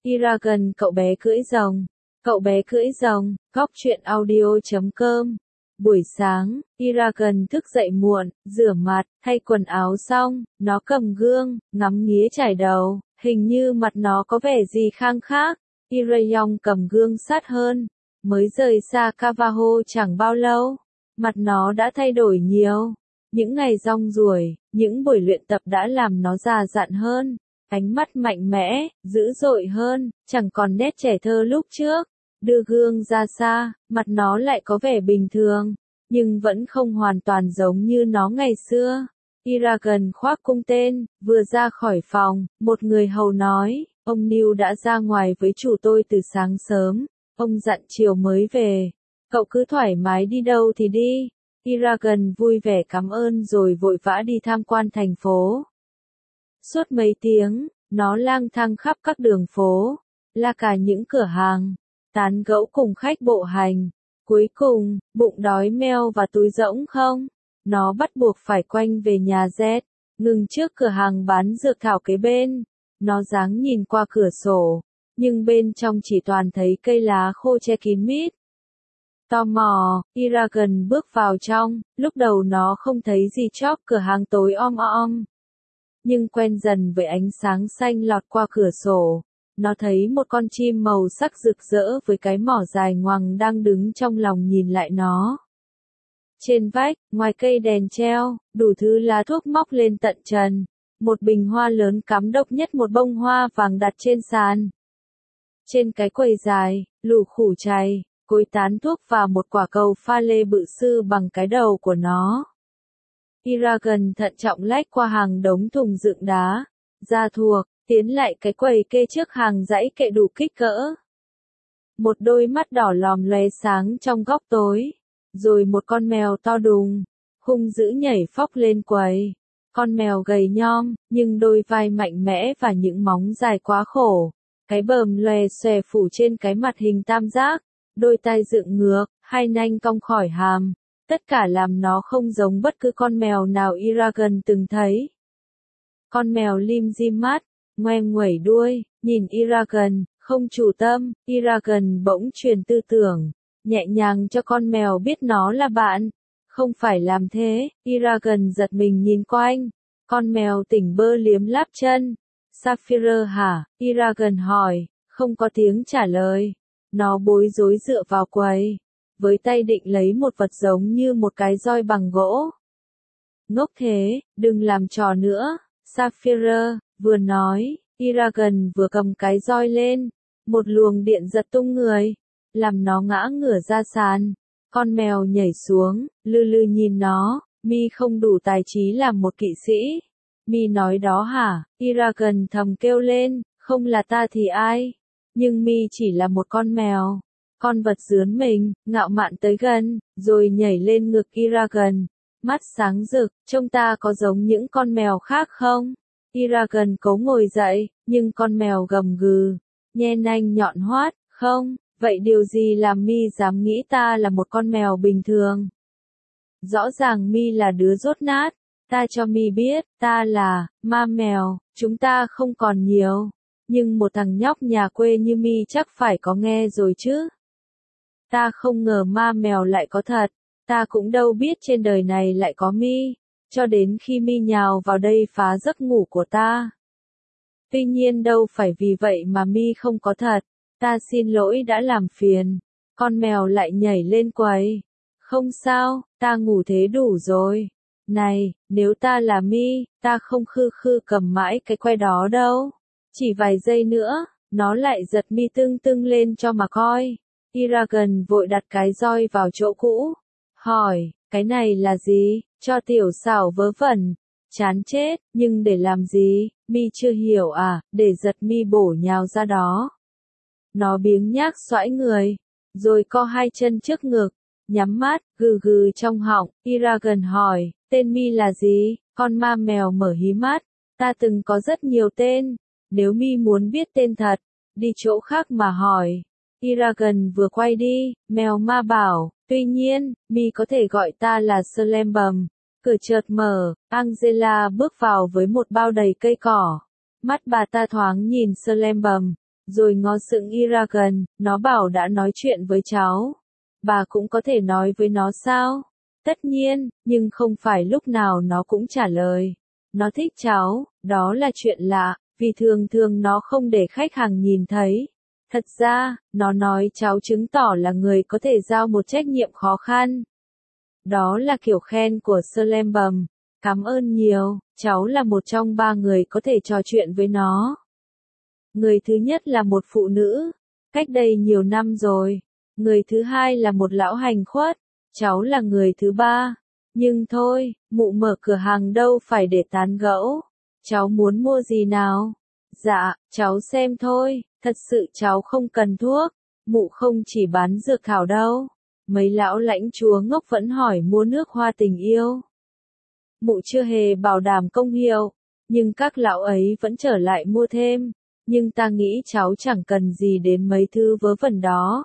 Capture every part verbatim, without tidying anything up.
Eragon cậu bé cưỡi rồng. Cậu bé cưỡi rồng, góc truyện audio chấm com. Buổi sáng, Eragon thức dậy muộn, rửa mặt, thay quần áo xong, nó cầm gương, ngắm nghía chải đầu, hình như mặt nó có vẻ gì khang khác. Irayon cầm gương sát hơn, mới rời xa Cavaho chẳng bao lâu, mặt nó đã thay đổi nhiều. Những ngày rong ruổi, những buổi luyện tập đã làm nó già dặn hơn, ánh mắt mạnh mẽ, dữ dội hơn, chẳng còn nét trẻ thơ lúc trước. Đưa gương ra xa, mặt nó lại có vẻ bình thường, nhưng vẫn không hoàn toàn giống như nó ngày xưa. Eragon khoác cung tên, vừa ra khỏi phòng, một người hầu nói, ông Neil đã ra ngoài với chủ tôi từ sáng sớm, ông dặn chiều mới về. Cậu cứ thoải mái đi đâu thì đi. Eragon vui vẻ cảm ơn rồi vội vã đi tham quan thành phố. Suốt mấy tiếng, nó lang thang khắp các đường phố, la cà những cửa hàng, tán gẫu cùng khách bộ hành. Cuối cùng, bụng đói meo và túi rỗng không, nó bắt buộc phải quanh về nhà Z, ngừng trước cửa hàng bán dược thảo kế bên. Nó dáng nhìn qua cửa sổ, nhưng bên trong chỉ toàn thấy cây lá khô che kín mít. Tò mò, Eragon bước vào trong, lúc đầu nó không thấy gì chóp cửa hàng tối om om. Nhưng quen dần với ánh sáng xanh lọt qua cửa sổ, nó thấy một con chim màu sắc rực rỡ với cái mỏ dài ngoằng đang đứng trong lòng nhìn lại nó. Trên vách, ngoài cây đèn treo, đủ thứ lá thuốc móc lên tận trần. Một bình hoa lớn cắm độc nhất một bông hoa vàng đặt trên sàn. Trên cái quầy dài, lù khủ chày, cối tán thuốc và một quả cầu pha lê bự sư bằng cái đầu của nó. Eragon thận trọng lách qua hàng đống thùng dựng đá, da thuộc, tiến lại cái quầy kê trước hàng dãy kệ đủ kích cỡ. Một đôi mắt đỏ lòm lóe sáng trong góc tối, rồi một con mèo to đùng, hung dữ nhảy phóc lên quầy. Con mèo gầy nhom, nhưng đôi vai mạnh mẽ và những móng dài quá khổ. Cái bờm lòe xòe phủ trên cái mặt hình tam giác, đôi tai dựng ngược, hai nanh cong khỏi hàm. Tất cả làm nó không giống bất cứ con mèo nào Eragon từng thấy. Con mèo lim dim mắt, ngoe nguẩy đuôi, nhìn Eragon, không chủ tâm. Eragon bỗng truyền tư tưởng, nhẹ nhàng cho con mèo biết nó là bạn. Không phải làm thế. Eragon giật mình nhìn quanh. Con mèo tỉnh bơ liếm láp chân. Sapphire hả? Eragon hỏi, không có tiếng trả lời. Nó bối rối dựa vào quầy, với tay định lấy một vật giống như một cái roi bằng gỗ. Ngốc thế, đừng làm trò nữa. Sapphire vừa nói, Eragon vừa cầm cái roi lên. Một luồng điện giật tung người, làm nó ngã ngửa ra sàn. Con mèo nhảy xuống, lư lư nhìn nó. Mi không đủ tài trí làm một kỵ sĩ. Mi nói đó hả? Eragon thầm kêu lên, không là ta thì ai? Nhưng Mi chỉ là một con mèo. Con vật dướn mình, ngạo mạn tới gần, rồi nhảy lên ngực Eragon. Mắt sáng rực, trông ta có giống những con mèo khác không? Eragon cố ngồi dậy, nhưng con mèo gầm gừ, nhe nanh nhọn hoắt, không, vậy điều gì làm Mi dám nghĩ ta là một con mèo bình thường? Rõ ràng Mi là đứa dốt nát, ta cho Mi biết, ta là, ma mèo, chúng ta không còn nhiều. Nhưng một thằng nhóc nhà quê như Mi chắc phải có nghe rồi chứ. Ta không ngờ ma mèo lại có thật, ta cũng đâu biết trên đời này lại có Mi, cho đến khi Mi nhào vào đây phá giấc ngủ của ta. Tuy nhiên đâu phải vì vậy mà Mi không có thật, ta xin lỗi đã làm phiền. Con mèo lại nhảy lên quầy. Không sao, ta ngủ thế đủ rồi. Này, nếu ta là Mi, ta không khư khư cầm mãi cái que đó đâu. Chỉ vài giây nữa, nó lại giật Mi tưng tưng lên cho mà coi. Eragon vội đặt cái roi vào chỗ cũ. Hỏi, cái này là gì? Cho tiểu xảo vớ vẩn. Chán chết, nhưng để làm gì? Mi chưa hiểu à, để giật Mi bổ nhào ra đó. Nó biếng nhác xoãi người, rồi co hai chân trước ngực, nhắm mắt, gừ gừ trong họng. Eragon hỏi, tên Mi là gì? Con ma mèo mở hí mắt. Ta từng có rất nhiều tên. Nếu Mi muốn biết tên thật, đi chỗ khác mà hỏi. Eragon vừa quay đi, mèo ma bảo, tuy nhiên, Mi có thể gọi ta là Slembum. Cửa chợt mở, Angela bước vào với một bao đầy cây cỏ. Mắt bà ta thoáng nhìn Slembum, rồi ngó sững Iragan, nó bảo đã nói chuyện với cháu. Bà cũng có thể nói với nó sao? Tất nhiên, nhưng không phải lúc nào nó cũng trả lời. Nó thích cháu, đó là chuyện lạ, vì thường thường nó không để khách hàng nhìn thấy. Thật ra, nó nói cháu chứng tỏ là người có thể giao một trách nhiệm khó khăn. Đó là kiểu khen của Slembum. Cảm ơn nhiều, cháu là một trong ba người có thể trò chuyện với nó. Người thứ nhất là một phụ nữ, cách đây nhiều năm rồi. Người thứ hai là một lão hành khuất, cháu là người thứ ba. Nhưng thôi, mụ mở cửa hàng đâu phải để tán gẫu. Cháu muốn mua gì nào? Dạ, cháu xem thôi, thật sự cháu không cần thuốc. Mụ không chỉ bán dược thảo đâu. Mấy lão lãnh chúa ngốc vẫn hỏi mua nước hoa tình yêu. Mụ chưa hề bảo đảm công hiệu, nhưng các lão ấy vẫn trở lại mua thêm. Nhưng ta nghĩ cháu chẳng cần gì đến mấy thứ vớ vẩn đó.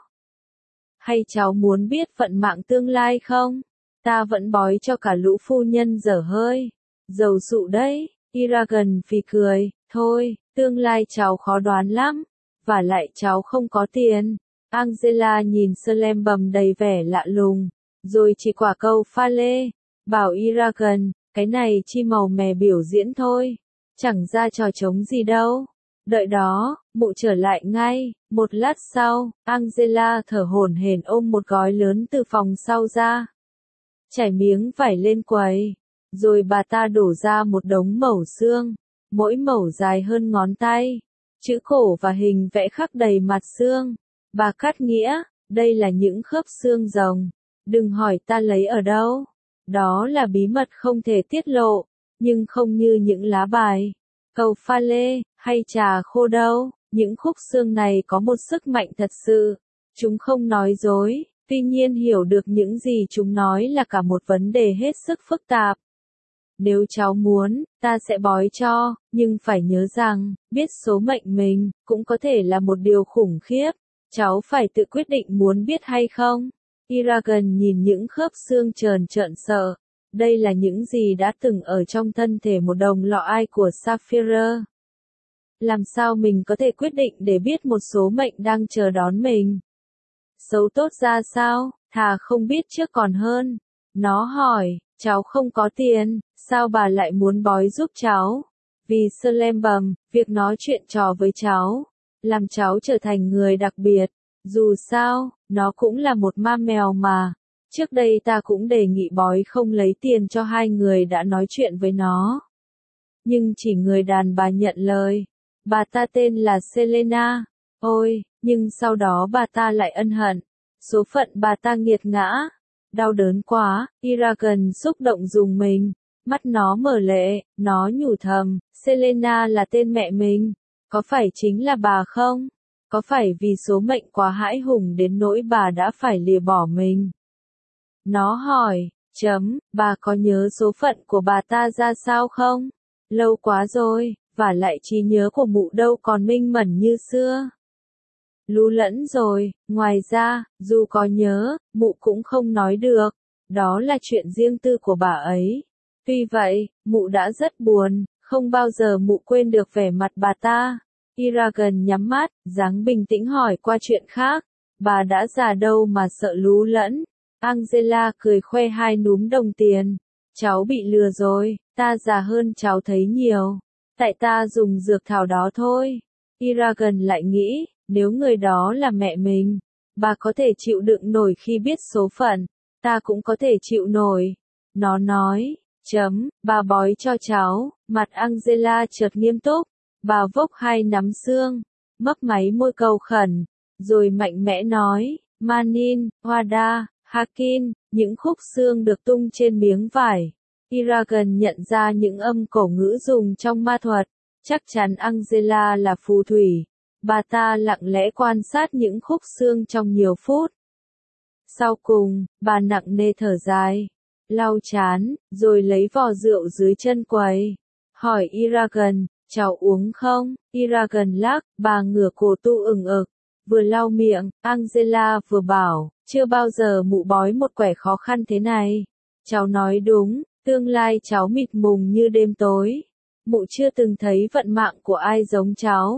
Hay cháu muốn biết vận mạng tương lai không? Ta vẫn bói cho cả lũ phu nhân dở hơi. Dầu dụ đấy, Iragan phì cười, thôi, tương lai cháu khó đoán lắm. Và lại cháu không có tiền. Angela nhìn Slembum đầy vẻ lạ lùng, rồi chỉ quả câu pha lê, bảo Iragan, cái này chi màu mè biểu diễn thôi, chẳng ra trò trống gì đâu. Đợi đó, mụ trở lại ngay, một lát sau, Angela thở hổn hển ôm một gói lớn từ phòng sau ra. Trải miếng vải lên quầy, rồi bà ta đổ ra một đống mẩu xương, mỗi mẩu dài hơn ngón tay, chữ cổ và hình vẽ khắc đầy mặt xương. Bà cắt nghĩa, đây là những khớp xương rồng, đừng hỏi ta lấy ở đâu. Đó là bí mật không thể tiết lộ, nhưng không như những lá bài, cầu pha lê, hay trà khô đâu. Những khúc xương này có một sức mạnh thật sự. Chúng không nói dối, tuy nhiên hiểu được những gì chúng nói là cả một vấn đề hết sức phức tạp. Nếu cháu muốn, ta sẽ bói cho, nhưng phải nhớ rằng, biết số mệnh mình, cũng có thể là một điều khủng khiếp. Cháu phải tự quyết định muốn biết hay không. Iragan nhìn những khớp xương trờn trợn sợ. Đây là những gì đã từng ở trong thân thể một đồng lọ ai của Sapphire. Làm sao mình có thể quyết định để biết một số mệnh đang chờ đón mình? Xấu tốt ra sao, thà không biết trước còn hơn. Nó hỏi, cháu không có tiền, sao bà lại muốn bói giúp cháu? Vì Slembum, việc nói chuyện trò với cháu, làm cháu trở thành người đặc biệt. Dù sao, nó cũng là một ma mèo mà. Trước đây ta cũng đề nghị bói không lấy tiền cho hai người đã nói chuyện với nó. Nhưng chỉ người đàn bà nhận lời. Bà ta tên là Selena. Ôi, nhưng sau đó bà ta lại ân hận. Số phận bà ta nghiệt ngã. Đau đớn quá, Iragan xúc động dùng mình. Mắt nó mở lệ, nó nhủ thầm, Selena là tên mẹ mình. Có phải chính là bà không? Có phải vì số mệnh quá hãi hùng đến nỗi bà đã phải lìa bỏ mình? Nó hỏi, chấm, bà có nhớ số phận của bà ta ra sao không? Lâu quá rồi, và lại trí nhớ của mụ đâu còn minh mẫn như xưa. Lú lẫn rồi, ngoài ra, dù có nhớ, mụ cũng không nói được. Đó là chuyện riêng tư của bà ấy. Tuy vậy, mụ đã rất buồn, không bao giờ mụ quên được vẻ mặt bà ta. Iragan nhắm mắt, dáng bình tĩnh hỏi qua chuyện khác. Bà đã già đâu mà sợ lú lẫn. Angela cười khoe hai núm đồng tiền. Cháu bị lừa rồi, ta già hơn cháu thấy nhiều. Tại ta dùng dược thảo đó thôi. Iragan lại nghĩ, nếu người đó là mẹ mình, bà có thể chịu đựng nổi khi biết số phận. Ta cũng có thể chịu nổi. Nó nói, chấm, bà bói cho cháu. Mặt Angela chợt nghiêm túc. Bà vốc hai nắm xương, mấp máy môi cầu khẩn, rồi mạnh mẽ nói, Manin, Wada, Hakin, những khúc xương được tung trên miếng vải. Iragan nhận ra những âm cổ ngữ dùng trong ma thuật, chắc chắn Angela là phù thủy. Bà ta lặng lẽ quan sát những khúc xương trong nhiều phút. Sau cùng, bà nặng nề thở dài, lau chán, rồi lấy vò rượu dưới chân quầy, hỏi Iragan, cháu uống không? Iragan lắc, bà ngửa cổ tu ửng ực, vừa lau miệng, Angela vừa bảo, chưa bao giờ mụ bói một quẻ khó khăn thế này. Cháu nói đúng, tương lai cháu mịt mùng như đêm tối. Mụ chưa từng thấy vận mạng của ai giống cháu.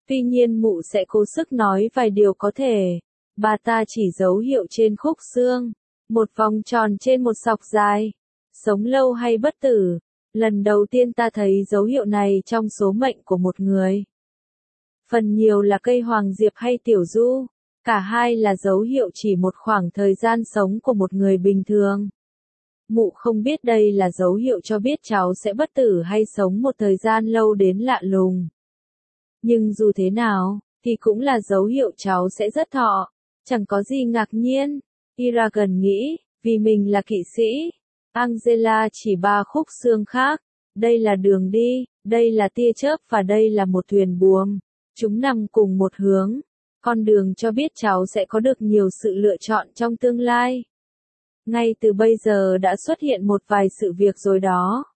Tuy nhiên mụ sẽ cố sức nói vài điều có thể. Bà ta chỉ dấu hiệu trên khúc xương. Một vòng tròn trên một sọc dài. Sống lâu hay bất tử. Lần đầu tiên ta thấy dấu hiệu này trong số mệnh của một người. Phần nhiều là cây hoàng diệp hay tiểu du. Cả hai là dấu hiệu chỉ một khoảng thời gian sống của một người bình thường. Mụ không biết đây là dấu hiệu cho biết cháu sẽ bất tử hay sống một thời gian lâu đến lạ lùng. Nhưng dù thế nào, thì cũng là dấu hiệu cháu sẽ rất thọ. Chẳng có gì ngạc nhiên. Eragon nghĩ, vì mình là kỵ sĩ. Angela chỉ ba khúc xương khác. Đây là đường đi, đây là tia chớp và đây là một thuyền buồm. Chúng nằm cùng một hướng. Con đường cho biết cháu sẽ có được nhiều sự lựa chọn trong tương lai. Ngay từ bây giờ đã xuất hiện một vài sự việc rồi đó.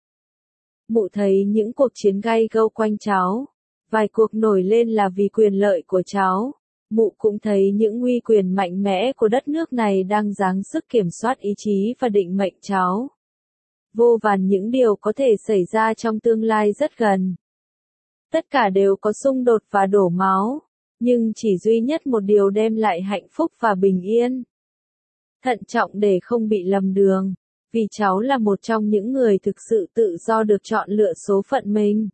Mụ thấy những cuộc chiến gay gâu quanh cháu. Vài cuộc nổi lên là vì quyền lợi của cháu. Mụ cũng thấy những uy quyền mạnh mẽ của đất nước này đang giáng sức kiểm soát ý chí và định mệnh cháu. Vô vàn những điều có thể xảy ra trong tương lai rất gần. Tất cả đều có xung đột và đổ máu. Nhưng chỉ duy nhất một điều đem lại hạnh phúc và bình yên. Thận trọng để không bị lầm đường. Vì cháu là một trong những người thực sự tự do được chọn lựa số phận mình.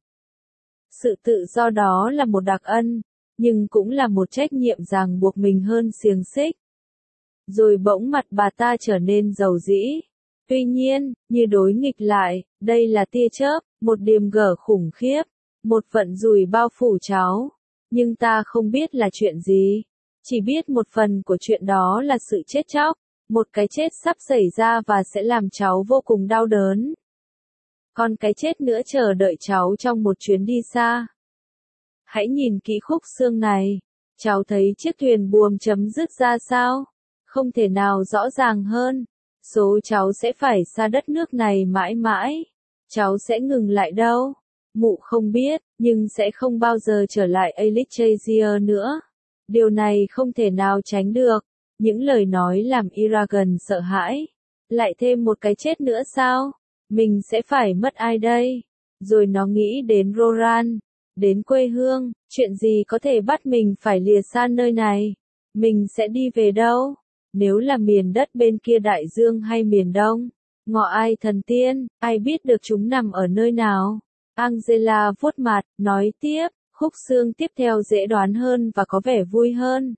Sự tự do đó là một đặc ân. Nhưng cũng là một trách nhiệm ràng buộc mình hơn xiềng xích. Rồi bỗng mặt bà ta trở nên dầu dĩ. Tuy nhiên, như đối nghịch lại, đây là tia chớp, một điềm gở khủng khiếp. Một vận rủi bao phủ cháu. Nhưng ta không biết là chuyện gì. Chỉ biết một phần của chuyện đó là sự chết chóc. Một cái chết sắp xảy ra và sẽ làm cháu vô cùng đau đớn. Còn cái chết nữa chờ đợi cháu trong một chuyến đi xa. Hãy nhìn kỹ khúc xương này. Cháu thấy chiếc thuyền buồm chấm dứt ra sao? Không thể nào rõ ràng hơn. Số cháu sẽ phải xa đất nước này mãi mãi. Cháu sẽ ngừng lại đâu? Mụ không biết, nhưng sẽ không bao giờ trở lại Alexandria nữa. Điều này không thể nào tránh được. Những lời nói làm Eragon sợ hãi. Lại thêm một cái chết nữa sao? Mình sẽ phải mất ai đây? Rồi nó nghĩ đến Roran, đến quê hương, chuyện gì có thể bắt mình phải lìa xa nơi này? Mình sẽ đi về đâu? Nếu là miền đất bên kia đại dương hay miền đông? Ngọ ai thần tiên, ai biết được chúng nằm ở nơi nào? Angela vuốt mặt, nói tiếp, khúc xương tiếp theo dễ đoán hơn và có vẻ vui hơn.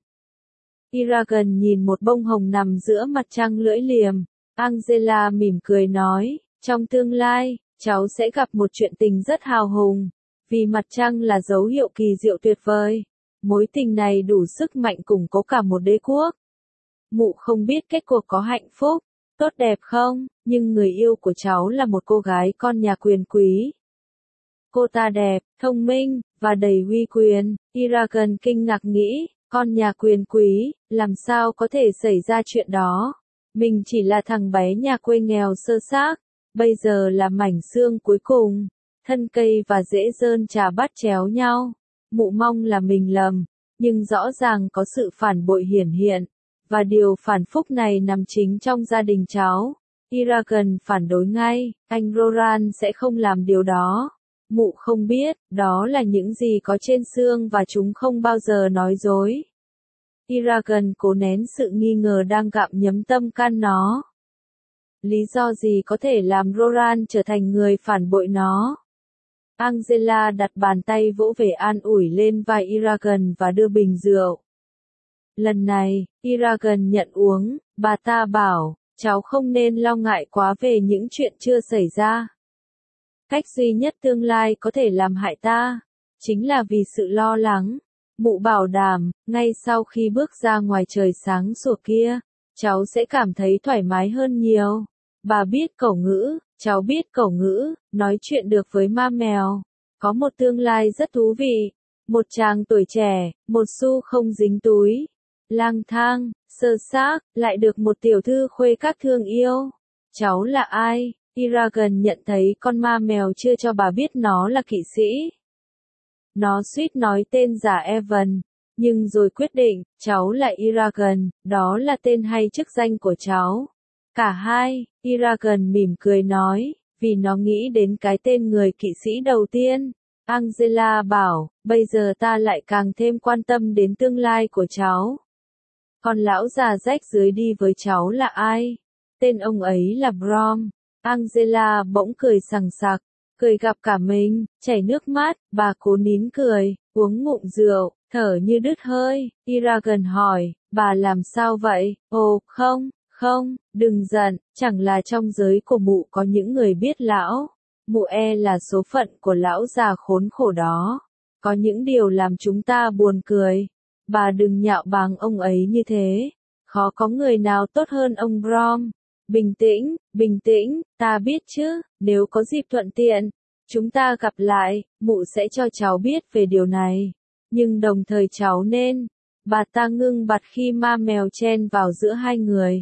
Eragon nhìn một bông hồng nằm giữa mặt trăng lưỡi liềm. Angela mỉm cười nói, trong tương lai, cháu sẽ gặp một chuyện tình rất hào hùng. Vì mặt trăng là dấu hiệu kỳ diệu tuyệt vời. Mối tình này đủ sức mạnh củng cố cả một đế quốc. Mụ không biết kết cuộc có hạnh phúc, tốt đẹp không, nhưng người yêu của cháu là một cô gái con nhà quyền quý. Cô ta đẹp, thông minh, và đầy uy quyền. Eragon kinh ngạc nghĩ, con nhà quyền quý, làm sao có thể xảy ra chuyện đó? Mình chỉ là thằng bé nhà quê nghèo sơ xác, bây giờ là mảnh xương cuối cùng. Thân cây và rễ rơn chà bắt chéo nhau. Mụ mong là mình lầm, nhưng rõ ràng có sự phản bội hiển hiện. Và điều phản phúc này nằm chính trong gia đình cháu. Eragon phản đối ngay, anh Roran sẽ không làm điều đó. Mụ không biết, đó là những gì có trên xương và chúng không bao giờ nói dối. Eragon cố nén sự nghi ngờ đang gặm nhấm tâm can nó. Lý do gì có thể làm Roran trở thành người phản bội nó? Angela đặt bàn tay vỗ về an ủi lên vai Eragon và đưa bình rượu. Lần này, Eragon nhận uống, bà ta bảo, cháu không nên lo ngại quá về những chuyện chưa xảy ra. Cách duy nhất tương lai có thể làm hại ta, chính là vì sự lo lắng. Mụ bảo đảm, ngay sau khi bước ra ngoài trời sáng sủa kia, cháu sẽ cảm thấy thoải mái hơn nhiều. Bà biết cẩu ngữ, cháu biết cẩu ngữ, nói chuyện được với ma mèo. Có một tương lai rất thú vị. Một chàng tuổi trẻ, một xu không dính túi. Lang thang, sơ xác, lại được một tiểu thư khuê các thương yêu. Cháu là ai? Eragon nhận thấy con ma mèo chưa cho bà biết nó là kỵ sĩ. Nó suýt nói tên giả Evan, nhưng rồi quyết định, cháu là Eragon, đó là tên hay chức danh của cháu. Cả hai, Eragon mỉm cười nói, vì nó nghĩ đến cái tên người kỵ sĩ đầu tiên. Angela bảo, bây giờ ta lại càng thêm quan tâm đến tương lai của cháu. Còn lão già rách dưới đi với cháu là ai? Tên ông ấy là Brom. Angela bỗng cười sằng sặc, cười gặp cả mình, chảy nước mắt, bà cố nín cười, uống ngụm rượu, thở như đứt hơi. Iragan hỏi, bà làm sao vậy? Ồ, không, không, đừng giận, chẳng là trong giới của mụ có những người biết lão. Mụ e là số phận của lão già khốn khổ đó. Có những điều làm chúng ta buồn cười. Bà đừng nhạo báng ông ấy như thế. Khó có người nào tốt hơn ông Brom. Bình tĩnh, bình tĩnh, ta biết chứ, nếu có dịp thuận tiện, chúng ta gặp lại, mụ sẽ cho cháu biết về điều này. Nhưng đồng thời cháu nên, bà ta ngưng bặt khi ma mèo chen vào giữa hai người.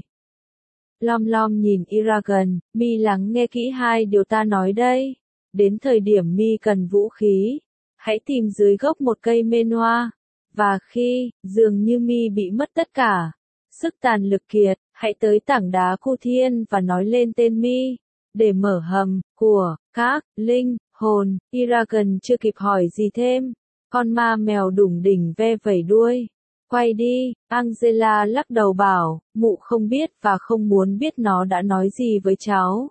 Lom lom nhìn Iragan, mi lắng nghe kỹ hai điều ta nói đây. Đến thời điểm mi cần vũ khí, hãy tìm dưới gốc một cây mên hoa. Và khi, dường như mi bị mất tất cả, sức tàn lực kiệt, hãy tới tảng đá Cu Thiên và nói lên tên mi, để mở hầm, của, các, linh, hồn. Iragan chưa kịp hỏi gì thêm, con ma mèo đủng đỉnh ve vẩy đuôi. Quay đi, Angela lắc đầu bảo, mụ không biết và không muốn biết nó đã nói gì với cháu.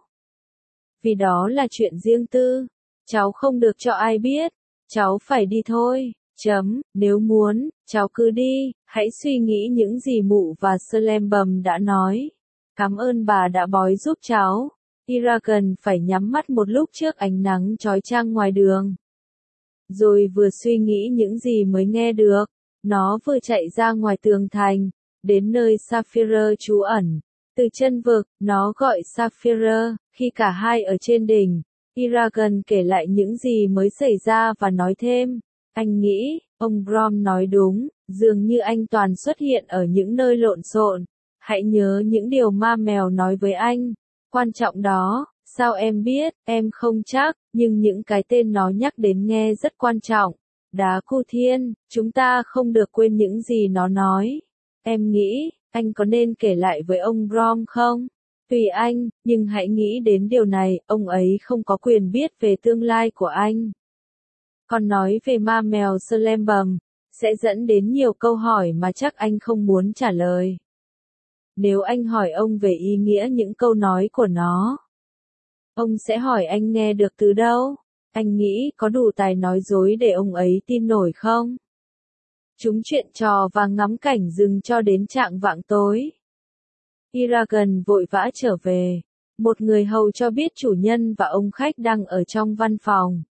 Vì đó là chuyện riêng tư, cháu không được cho ai biết, cháu phải đi thôi. Chấm, nếu muốn, cháu cứ đi, hãy suy nghĩ những gì mụ và Slembum đã nói. Cảm ơn bà đã bói giúp cháu. Iragan phải nhắm mắt một lúc trước ánh nắng chói chang ngoài đường. Rồi vừa suy nghĩ những gì mới nghe được, nó vừa chạy ra ngoài tường thành, đến nơi Sapphire trú ẩn. Từ chân vực, nó gọi Sapphire, khi cả hai ở trên đỉnh. Iragan kể lại những gì mới xảy ra và nói thêm. Anh nghĩ, ông Brom nói đúng, dường như anh toàn xuất hiện ở những nơi lộn xộn. Hãy nhớ những điều ma mèo nói với anh. Quan trọng đó, sao em biết, em không chắc, nhưng những cái tên nó nhắc đến nghe rất quan trọng. Đá Cu Thiên, chúng ta không được quên những gì nó nói. Em nghĩ, anh có nên kể lại với ông Brom không? Tùy anh, nhưng hãy nghĩ đến điều này, ông ấy không có quyền biết về tương lai của anh. Còn nói về ma mèo Slembum, sẽ dẫn đến nhiều câu hỏi mà chắc anh không muốn trả lời. Nếu anh hỏi ông về ý nghĩa những câu nói của nó, ông sẽ hỏi anh nghe được từ đâu? Anh nghĩ có đủ tài nói dối để ông ấy tin nổi không? Chúng chuyện trò và ngắm cảnh rừng cho đến chạng vạng tối. Iragan vội vã trở về. Một người hầu cho biết chủ nhân và ông khách đang ở trong văn phòng.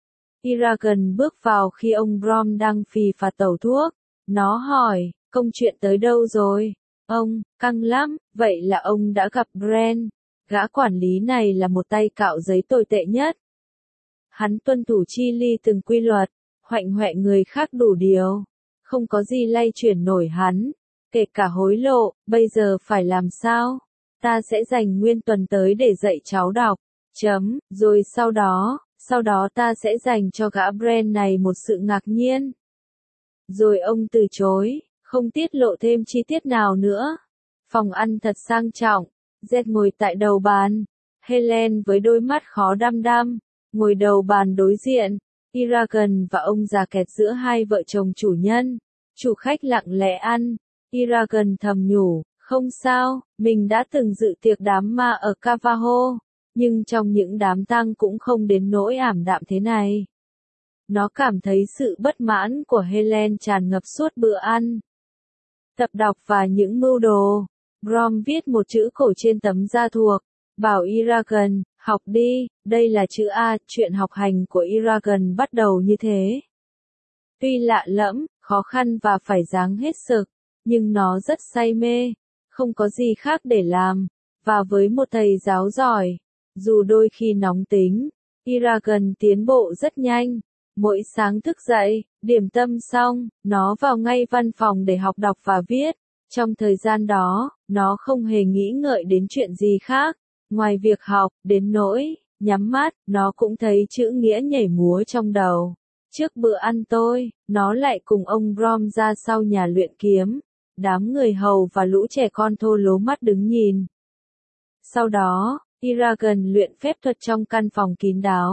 Iragan bước vào khi ông Brom đang phì phà tẩu thuốc. Nó hỏi, công chuyện tới đâu rồi? Ông, căng lắm, vậy là ông đã gặp Bren. Gã quản lý này là một tay cạo giấy tồi tệ nhất. Hắn tuân thủ chi li từng quy luật, hoạnh hoẹ người khác đủ điều. Không có gì lay chuyển nổi hắn, kể cả hối lộ. Bây giờ phải làm sao? Ta sẽ dành nguyên tuần tới để dạy cháu đọc. Chấm, rồi sau đó, sau đó ta sẽ dành cho gã Bren này một sự ngạc nhiên. Rồi ông từ chối, không tiết lộ thêm chi tiết nào nữa. Phòng ăn thật sang trọng, Zed ngồi tại đầu bàn. Helen với đôi mắt khó đăm đăm, ngồi đầu bàn đối diện. Iragan và ông già kẹt giữa hai vợ chồng chủ nhân. Chủ khách lặng lẽ ăn. Iragan thầm nhủ, không sao, mình đã từng dự tiệc đám ma ở Cavaho, nhưng trong những đám tang cũng không đến nỗi ảm đạm thế này. Nó cảm thấy sự bất mãn của Helen tràn ngập suốt bữa ăn. Tập đọc và những mưu đồ. Brom viết một chữ cổ trên tấm da thuộc, bảo Iragan, học đi, đây là chữ A, chuyện học hành của Iragan bắt đầu như thế. Tuy lạ lẫm, khó khăn và phải dáng hết sực, nhưng nó rất say mê, không có gì khác để làm, và với một thầy giáo giỏi, dù đôi khi nóng tính, Iragan tiến bộ rất nhanh. Mỗi sáng thức dậy, điểm tâm xong, nó vào ngay văn phòng để học đọc và viết. Trong thời gian đó, nó không hề nghĩ ngợi đến chuyện gì khác, ngoài việc học, đến nỗi, nhắm mắt, nó cũng thấy chữ nghĩa nhảy múa trong đầu. Trước bữa ăn tôi, nó lại cùng ông Brom ra sau nhà luyện kiếm. Đám người hầu và lũ trẻ con thô lố mắt đứng nhìn. Sau đó, Iragan luyện phép thuật trong căn phòng kín đáo.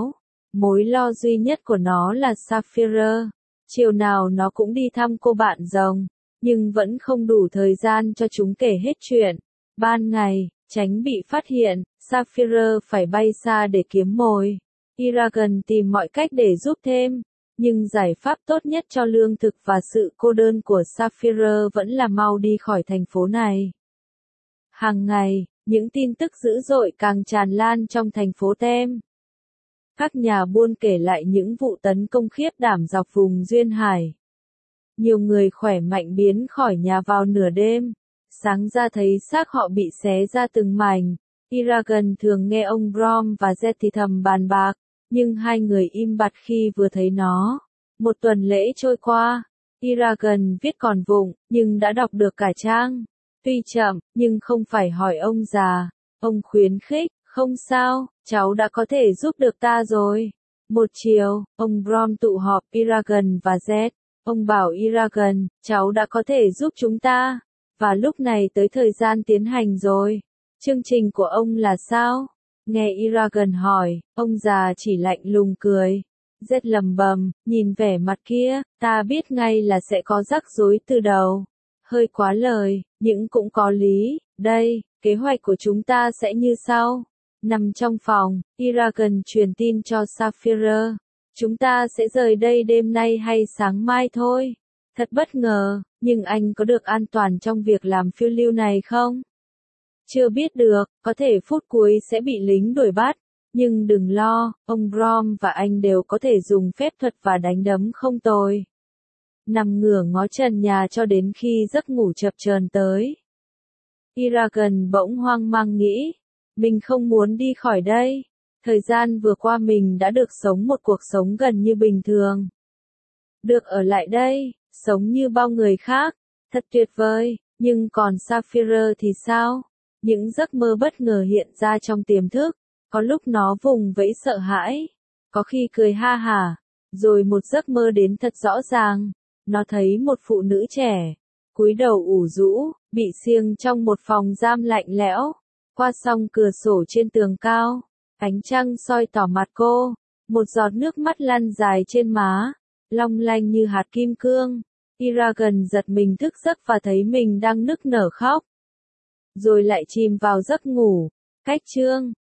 Mối lo duy nhất của nó là Sapphire. Chiều nào nó cũng đi thăm cô bạn rồng, nhưng vẫn không đủ thời gian cho chúng kể hết chuyện. Ban ngày, tránh bị phát hiện, Sapphire phải bay xa để kiếm mồi. Eragon tìm mọi cách để giúp thêm, nhưng giải pháp tốt nhất cho lương thực và sự cô đơn của Sapphire vẫn là mau đi khỏi thành phố này. Hàng ngày, những tin tức dữ dội càng tràn lan trong thành phố Tem. Các nhà buôn kể lại những vụ tấn công khiếp đảm dọc vùng duyên hải. Nhiều người khỏe mạnh biến khỏi nhà vào nửa đêm, sáng ra thấy xác họ bị xé ra từng mảnh. Eragon thường nghe ông Brom và Zed thì thầm bàn bạc, nhưng hai người im bặt khi vừa thấy nó. Một tuần lễ trôi qua, Eragon viết còn vụng, nhưng đã đọc được cả trang. Tuy chậm, nhưng không phải hỏi ông già. Ông khuyến khích, không sao, cháu đã có thể giúp được ta rồi. Một chiều, ông Brom tụ họp Eragon và Zed. Ông bảo Eragon, cháu đã có thể giúp chúng ta. Và lúc này tới thời gian tiến hành rồi. Chương trình của ông là sao? Nghe Eragon hỏi, ông già chỉ lạnh lùng cười. Zed lầm bầm, nhìn vẻ mặt kia, ta biết ngay là sẽ có rắc rối từ đầu. Hơi quá lời, nhưng cũng có lý. Đây, kế hoạch của chúng ta sẽ như sau. Nằm trong phòng, Eragon truyền tin cho Sapphire. Chúng ta sẽ rời đây đêm nay hay sáng mai thôi. Thật bất ngờ, nhưng anh có được an toàn trong việc làm phiêu lưu này không? Chưa biết được, có thể phút cuối sẽ bị lính đuổi bắt. Nhưng đừng lo, ông Brom và anh đều có thể dùng phép thuật và đánh đấm không tồi. Nằm ngửa ngó trần nhà cho đến khi giấc ngủ chập chờn tới. Eragon bỗng hoang mang nghĩ, mình không muốn đi khỏi đây. Thời gian vừa qua mình đã được sống một cuộc sống gần như bình thường. Được ở lại đây, sống như bao người khác, thật tuyệt vời, nhưng còn Sapphire thì sao? Những giấc mơ bất ngờ hiện ra trong tiềm thức, có lúc nó vùng vẫy sợ hãi, có khi cười ha hả, rồi một giấc mơ đến thật rõ ràng, nó thấy một phụ nữ trẻ, cúi đầu ủ rũ, bị siêng trong một phòng giam lạnh lẽo, qua song cửa sổ trên tường cao, ánh trăng soi tỏ mặt cô, một giọt nước mắt lăn dài trên má, long lanh như hạt kim cương. Eragon giật mình thức giấc và thấy mình đang nức nở khóc. Rồi lại chìm vào giấc ngủ. Cách chương